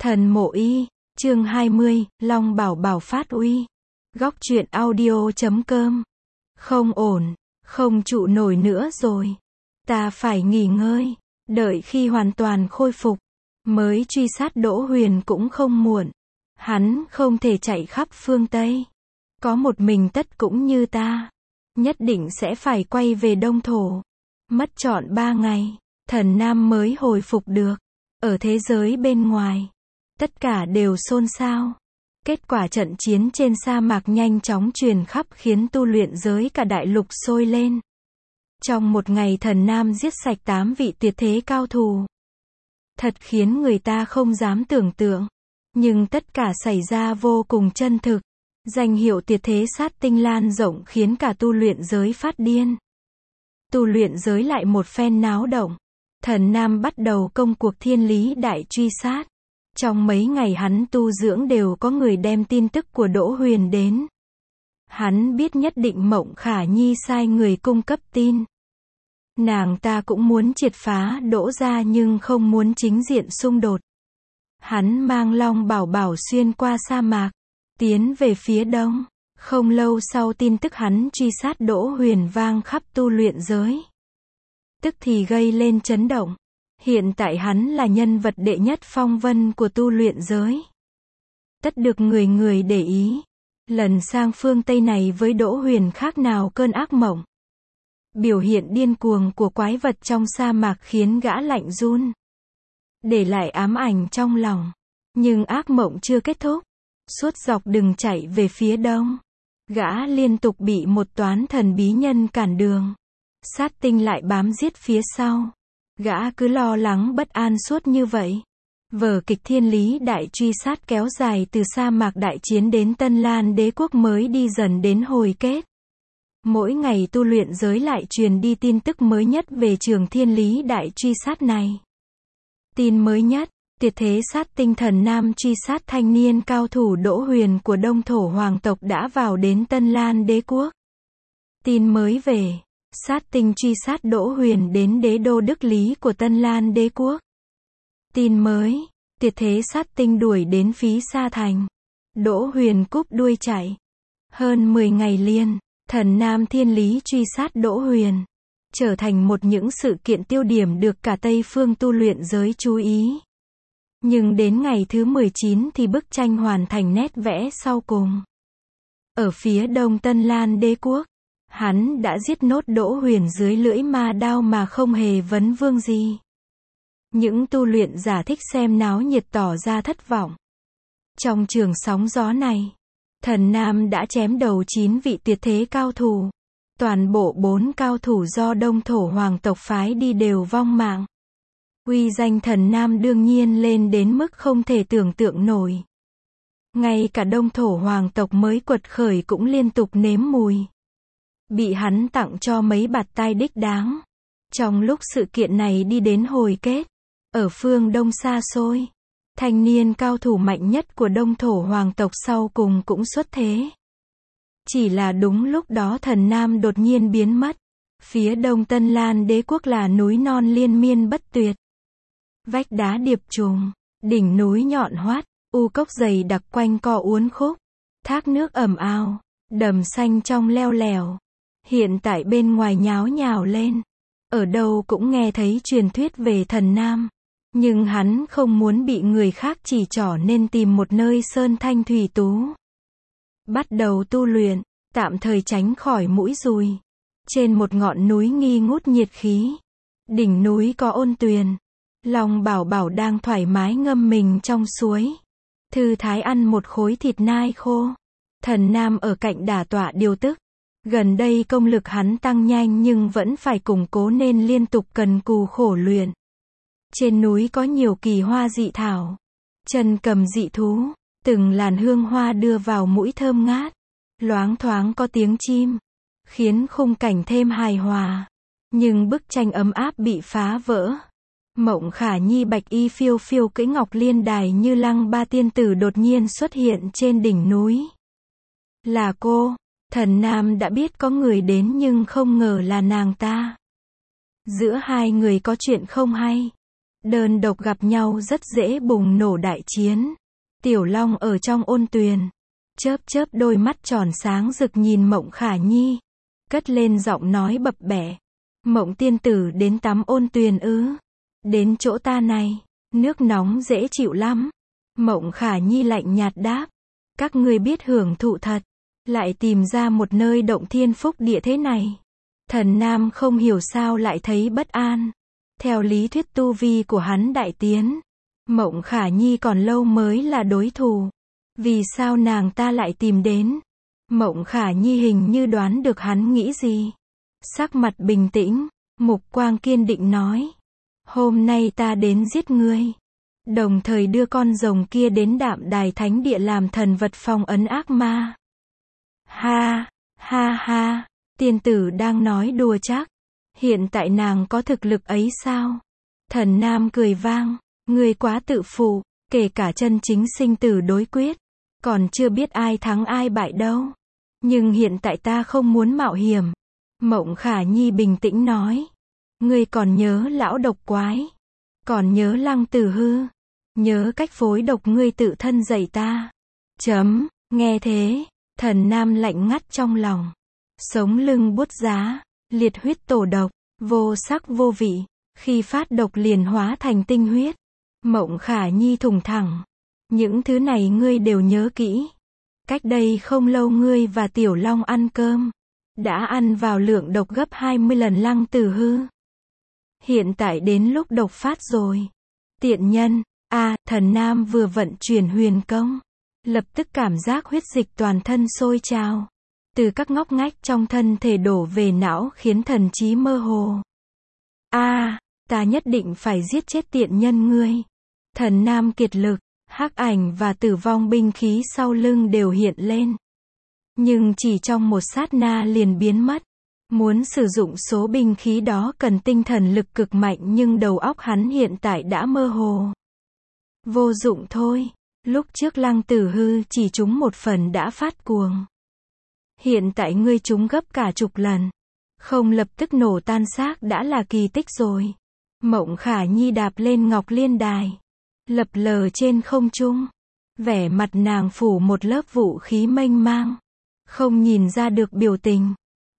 Thần Mộ Y, chương 20, Long Bảo Bảo phát uy. Góc truyện audio.com. Không ổn, không trụ nổi nữa rồi. Ta phải nghỉ ngơi, đợi khi hoàn toàn khôi phục, mới truy sát Đỗ Huyền cũng không muộn. Hắn không thể chạy khắp phương Tây. Có một mình tất cũng như ta. Nhất định sẽ phải quay về Đông Thổ. Mất trọn 3 ngày, thần Nam mới hồi phục được. Ở thế giới bên ngoài, tất cả đều xôn xao. Kết quả trận chiến trên sa mạc nhanh chóng truyền khắp khiến tu luyện giới cả đại lục sôi lên. Trong một ngày thần Nam giết sạch 8 vị tuyệt thế cao thủ. Thật khiến người ta không dám tưởng tượng. Nhưng tất cả xảy ra vô cùng chân thực. Danh hiệu tuyệt thế sát tinh lan rộng khiến cả tu luyện giới phát điên. Tu luyện giới lại một phen náo động. Thần Nam bắt đầu công cuộc thiên lý đại truy sát. Trong mấy ngày hắn tu dưỡng đều có người đem tin tức của Đỗ Huyền đến. Hắn biết nhất định Mộng Khả Nhi sai người cung cấp tin. Nàng ta cũng muốn triệt phá Đỗ gia nhưng không muốn chính diện xung đột. Hắn mang Long Bảo Bảo xuyên qua sa mạc, tiến về phía đông. Không lâu sau tin tức hắn truy sát Đỗ Huyền vang khắp tu luyện giới. Tức thì gây lên chấn động. Hiện tại hắn là nhân vật đệ nhất phong vân của tu luyện giới. Tất được người người để ý. Lần sang phương Tây này với Đỗ Huyền khác nào cơn ác mộng. Biểu hiện điên cuồng của quái vật trong sa mạc khiến gã lạnh run. Để lại ám ảnh trong lòng. Nhưng ác mộng chưa kết thúc. Suốt dọc đường chạy về phía đông, gã liên tục bị một toán thần bí nhân cản đường. Sát tinh lại bám giết phía sau. Gã cứ lo lắng bất an suốt như vậy. Vở kịch thiên lý đại truy sát kéo dài từ sa mạc đại chiến đến Tân Lan đế quốc mới đi dần đến hồi kết. Mỗi ngày tu luyện giới lại truyền đi tin tức mới nhất về trường thiên lý đại truy sát này. Tin mới nhất, tuyệt thế sát tinh thần Nam truy sát thanh niên cao thủ Đỗ Huyền của Đông Thổ hoàng tộc đã vào đến Tân Lan đế quốc. Tin mới về, sát tinh truy sát Đỗ Huyền đến đế đô Đức Lý của Tân Lan đế quốc. Tin mới, tuyệt thế sát tinh đuổi đến Phí Sa Thành. Đỗ Huyền cúp đuôi chạy. Hơn 10 ngày liền, thần Nam thiên lý truy sát Đỗ Huyền. Trở thành một những sự kiện tiêu điểm được cả Tây phương tu luyện giới chú ý. Nhưng đến ngày thứ 19 thì bức tranh hoàn thành nét vẽ sau cùng. Ở phía đông Tân Lan đế quốc, hắn đã giết nốt Đỗ Huyền dưới lưỡi ma đao mà không hề vấn vương gì. Những tu luyện giả thích xem náo nhiệt tỏ ra thất vọng. Trong trường sóng gió này, thần Nam đã chém đầu 9 vị tuyệt thế cao thủ. Toàn bộ 4 cao thủ do Đông Thổ hoàng tộc phái đi đều vong mạng. Uy danh thần Nam đương nhiên lên đến mức không thể tưởng tượng nổi. Ngay cả Đông Thổ hoàng tộc mới quật khởi cũng liên tục nếm mùi. Bị hắn tặng cho mấy bạt tai đích đáng. Trong lúc sự kiện này đi đến hồi kết, ở phương Đông xa xôi, thanh niên cao thủ mạnh nhất của Đông Thổ hoàng tộc sau cùng cũng xuất thế. Chỉ là đúng lúc đó thần Nam đột nhiên biến mất. Phía đông Tân Lan đế quốc là núi non liên miên bất tuyệt. Vách đá điệp trùng, đỉnh núi nhọn hoắt, u cốc dày đặc quanh co uốn khúc, thác nước ầm ào, đầm xanh trong leo lẻo. Hiện tại bên ngoài nháo nhào lên. Ở đâu cũng nghe thấy truyền thuyết về thần Nam. Nhưng hắn không muốn bị người khác chỉ trỏ nên tìm một nơi sơn thanh thủy tú. Bắt đầu tu luyện, tạm thời tránh khỏi mũi dùi. Trên một ngọn núi nghi ngút nhiệt khí. Đỉnh núi có ôn tuyền. Long Bảo Bảo đang thoải mái ngâm mình trong suối. Thư thái ăn một khối thịt nai khô. Thần Nam ở cạnh đả tọa điều tức. Gần đây công lực hắn tăng nhanh nhưng vẫn phải củng cố nên liên tục cần cù khổ luyện. Trên núi có nhiều kỳ hoa dị thảo. Chân cầm dị thú. Từng làn hương hoa đưa vào mũi thơm ngát. Loáng thoáng có tiếng chim. Khiến khung cảnh thêm hài hòa. Nhưng bức tranh ấm áp bị phá vỡ. Mộng Khả Nhi bạch y phiêu phiêu cưỡi ngọc liên đài như lăng ba tiên tử đột nhiên xuất hiện trên đỉnh núi. Là cô. Thần Nam đã biết có người đến nhưng không ngờ là nàng ta. Giữa hai người có chuyện không hay. Đơn độc gặp nhau rất dễ bùng nổ đại chiến. Tiểu Long ở trong ôn tuyền, chớp chớp đôi mắt tròn sáng rực nhìn Mộng Khả Nhi, cất lên giọng nói bập bẹ. Mộng tiên tử đến tắm ôn tuyền ư? Đến chỗ ta này, nước nóng dễ chịu lắm. Mộng Khả Nhi lạnh nhạt đáp. Các ngươi biết hưởng thụ thật, lại tìm ra một nơi động thiên phúc địa thế này. Thần Nam không hiểu sao lại thấy bất an. Theo lý thuyết tu vi của hắn đại tiến, Mộng Khả Nhi còn lâu mới là đối thủ. Vì sao nàng ta lại tìm đến? Mộng Khả Nhi hình như đoán được hắn nghĩ gì. Sắc mặt bình tĩnh, mục quang kiên định nói. Hôm nay ta đến giết ngươi. Đồng thời đưa con rồng kia đến Đạm Đài Thánh Địa làm thần vật phong ấn ác ma. Ha, ha ha, tiên tử đang nói đùa chắc. Hiện tại nàng có thực lực ấy sao? Thần Nam cười vang. Ngươi quá tự phụ, kể cả chân chính sinh tử đối quyết, còn chưa biết ai thắng ai bại đâu. Nhưng hiện tại ta không muốn mạo hiểm. Mộng Khả Nhi bình tĩnh nói. Ngươi còn nhớ lão độc quái, còn nhớ Lăng Tử Hư, nhớ cách phối độc ngươi tự thân dạy ta. Nghe thế, thần Nam lạnh ngắt trong lòng. Sống lưng buốt giá, liệt huyết tổ độc, vô sắc vô vị, khi phát độc liền hóa thành tinh huyết. Mộng Khả Nhi thùng thẳng. Những thứ này ngươi đều nhớ kỹ. Cách đây không lâu ngươi và Tiểu Long ăn cơm, đã ăn vào lượng độc gấp 20 lần Lăng Tử Hư. Hiện tại đến lúc độc phát rồi. Tiện nhân, thần Nam vừa vận chuyển huyền công, lập tức cảm giác huyết dịch toàn thân sôi trào. Từ các ngóc ngách trong thân thể đổ về não khiến thần trí mơ hồ. Ta nhất định phải giết chết tiện nhân ngươi. Thần Nam kiệt lực, hắc ảnh và tử vong binh khí sau lưng đều hiện lên. Nhưng chỉ trong một sát na liền biến mất. Muốn sử dụng số binh khí đó cần tinh thần lực cực mạnh nhưng đầu óc hắn hiện tại đã mơ hồ. Vô dụng thôi. Lúc trước Lăng Tử Hư chỉ trúng một phần đã phát cuồng. Hiện tại ngươi trúng gấp cả chục lần. Không lập tức nổ tan xác đã là kỳ tích rồi. Mộng Khả Nhi đạp lên Ngọc Liên Đài, lập lờ trên không trung. Vẻ mặt nàng phủ một lớp vũ khí mênh mang, không nhìn ra được biểu tình.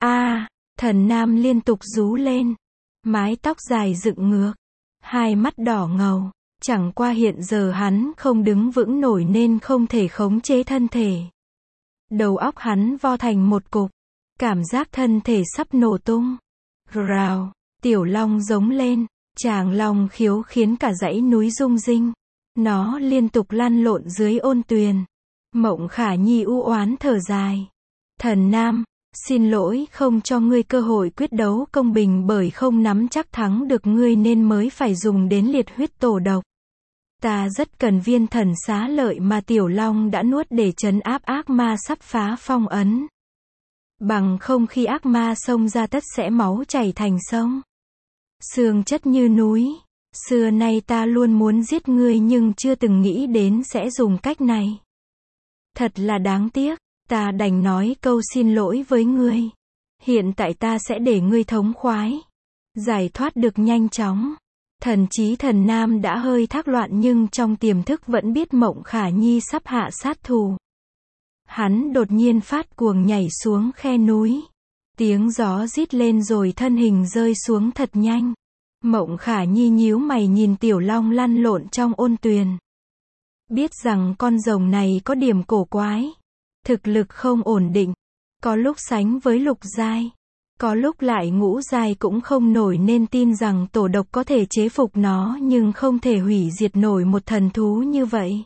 Thần Nam liên tục rú lên, mái tóc dài dựng ngược, hai mắt đỏ ngầu. Chẳng qua hiện giờ hắn không đứng vững nổi nên không thể khống chế thân thể. Đầu óc hắn vo thành một cục, cảm giác thân thể sắp nổ tung. Rào, Tiểu Long giống lên, tràng long khiếu khiến cả dãy núi rung rinh. Nó liên tục lăn lộn dưới ôn tuyền. Mộng Khả Nhi u oán thở dài. Thần Nam, xin lỗi không cho ngươi cơ hội quyết đấu công bình bởi không nắm chắc thắng được ngươi nên mới phải dùng đến liệt huyết tổ độc. Ta rất cần viên thần xá lợi mà Tiểu Long đã nuốt để trấn áp ác ma sắp phá phong ấn. Bằng không khi ác ma xông ra tất sẽ máu chảy thành sông, xương chất như núi. Xưa nay ta luôn muốn giết ngươi nhưng chưa từng nghĩ đến sẽ dùng cách này. Thật là đáng tiếc, ta đành nói câu xin lỗi với ngươi. Hiện tại ta sẽ để ngươi thống khoái, giải thoát được nhanh chóng. Thần trí thần Nam đã hơi thác loạn nhưng trong tiềm thức vẫn biết Mộng Khả Nhi sắp hạ sát thủ. Hắn đột nhiên phát cuồng nhảy xuống khe núi. Tiếng gió rít lên rồi thân hình rơi xuống thật nhanh. Mộng Khả Nhi nhíu mày nhìn Tiểu Long lăn lộn trong ôn tuyền. Biết rằng con rồng này có điểm cổ quái. Thực lực không ổn định. Có lúc sánh với lục giai, có lúc lại ngũ giai cũng không nổi nên tin rằng tổ độc có thể chế phục nó nhưng không thể hủy diệt nổi một thần thú như vậy.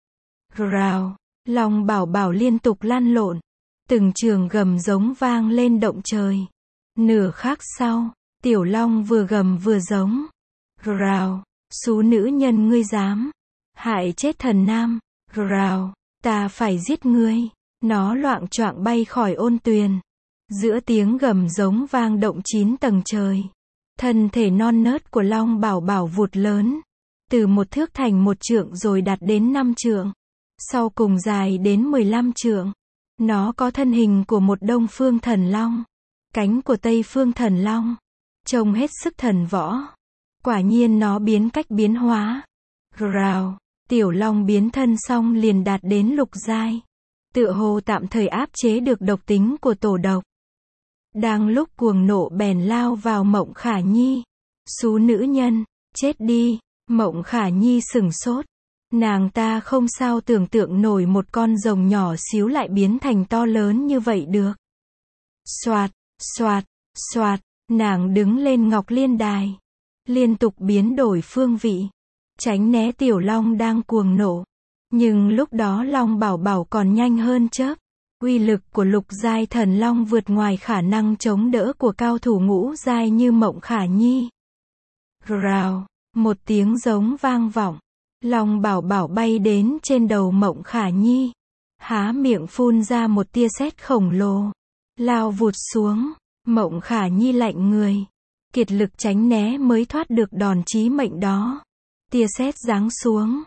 Rào, Long Bảo Bảo liên tục lăn lộn. Từng trường gầm giống vang lên động trời. Nửa khắc sau, Tiểu Long vừa gầm vừa giống. Rào, xú nữ nhân ngươi dám hại chết thần Nam. Rào, ta phải giết ngươi. Nó loạng choạng bay khỏi ôn tuyền. Giữa tiếng gầm giống vang động 9 tầng trời. Thân thể non nớt của Long Bảo Bảo vụt lớn. Từ 1 thước thành 1 trượng rồi đạt đến 5 trượng. Sau cùng dài đến 15 trượng. Nó có thân hình của một Đông Phương Thần Long, cánh của Tây Phương Thần Long. Trông hết sức thần võ. Quả nhiên nó biến cách biến hóa. Rào, tiểu long biến thân xong liền đạt đến lục giai. Tựa hồ tạm thời áp chế được độc tính của tổ độc. Đang lúc cuồng nộ bèn lao vào Mộng Khả Nhi. Xú nữ nhân, chết đi. Mộng Khả Nhi sửng sốt. Nàng ta không sao tưởng tượng nổi một con rồng nhỏ xíu lại biến thành to lớn như vậy được. Xoạt, xoạt, xoạt, nàng đứng lên Ngọc Liên Đài. Liên tục biến đổi phương vị. Tránh né tiểu long đang cuồng nộ. Nhưng lúc đó Long Bảo Bảo còn nhanh hơn chớp. Uy lực của lục giai thần long vượt ngoài khả năng chống đỡ của cao thủ ngũ giai như Mộng Khả Nhi. Rào, một tiếng giống vang vọng. Long Bảo Bảo bay đến trên đầu Mộng Khả Nhi. Há miệng phun ra một tia sét khổng lồ. Lao vụt xuống. Mộng Khả Nhi lạnh người. Kiệt lực tránh né mới thoát được đòn chí mệnh đó. Tia sét giáng xuống.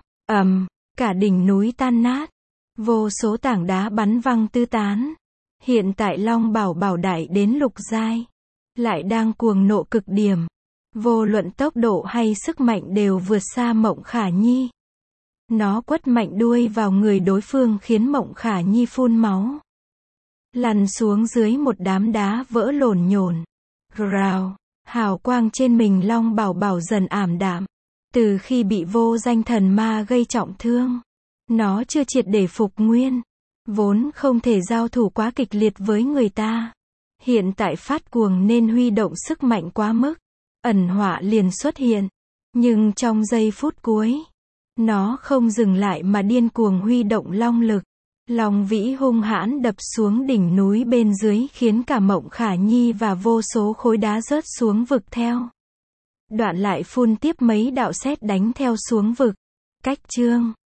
Cả đỉnh núi tan nát. Vô số tảng đá bắn văng tứ tán. Hiện tại Long Bảo Bảo đại đến lục giai. Lại đang cuồng nộ cực điểm. Vô luận tốc độ hay sức mạnh đều vượt xa Mộng Khả Nhi. Nó quất mạnh đuôi vào người đối phương khiến Mộng Khả Nhi phun máu. Lăn xuống dưới một đám đá vỡ lổn nhổn. Rào, hào quang trên mình Long Bảo Bảo dần ảm đạm. Từ khi bị vô danh thần ma gây trọng thương, nó chưa triệt để phục nguyên. Vốn không thể giao thủ quá kịch liệt với người ta. Hiện tại phát cuồng nên huy động sức mạnh quá mức. Ẩn họa liền xuất hiện. Nhưng trong giây phút cuối, nó không dừng lại mà điên cuồng huy động long lực. Long vĩ hung hãn đập xuống đỉnh núi bên dưới khiến cả Mộng Khả Nhi và vô số khối đá rớt xuống vực theo. Đoạn lại phun tiếp mấy đạo sét đánh theo xuống vực. Cách chương